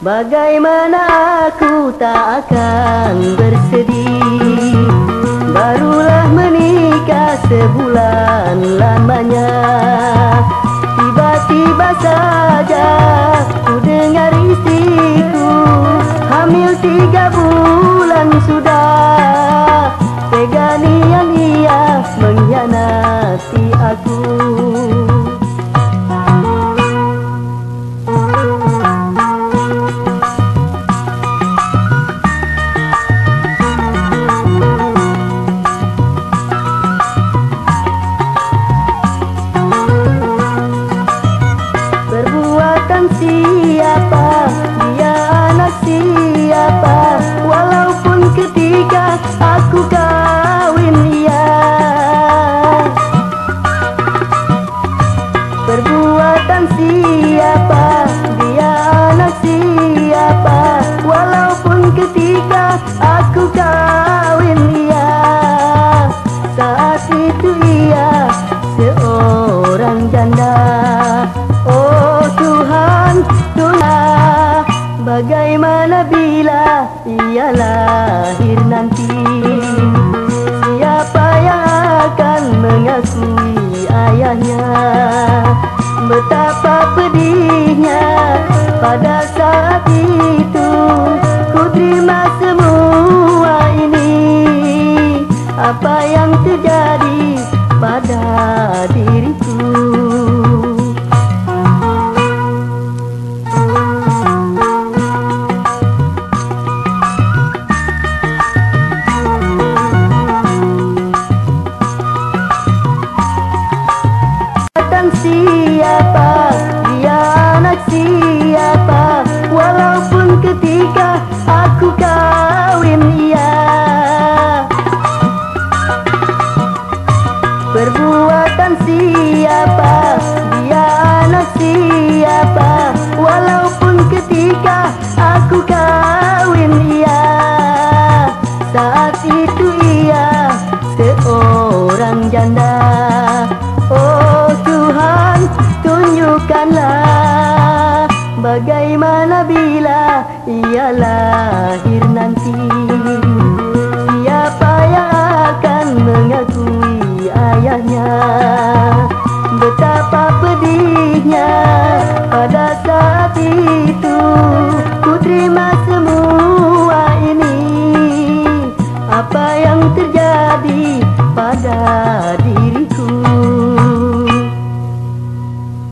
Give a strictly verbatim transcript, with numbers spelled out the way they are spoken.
Bagaimana aku tak akan bersedih, barulah menikah sebulan lamanya. Tiba-tiba saja ku dengar istriku hamil tiga bulan sudah. Tega niat ia mengkhianati aku. Siapa dia, anak siapa, walaupun ketika aku kawin ia. Perbuatan siapa dia, anak siapa, walaupun ketika aku kawin ia. Saat itu ia seorang janda. Oh Tuhan, Tuhan, bagaimana bila ia lahir nanti? Siapa yang akan mengakui ayahnya? Betapa pedihnya pada saat itu ku terima semua ini. Apa yang terjadi pada diriku? Siapa dia, anak siapa, walaupun ketika aku kawin ia. Perbuatan siapa dia, anak siapa, walaupun ketika aku kawin ia. Saat itu ia seorang janda. Oh Tuhan, tunjukkanlah bagaimana bila ia lahir nanti.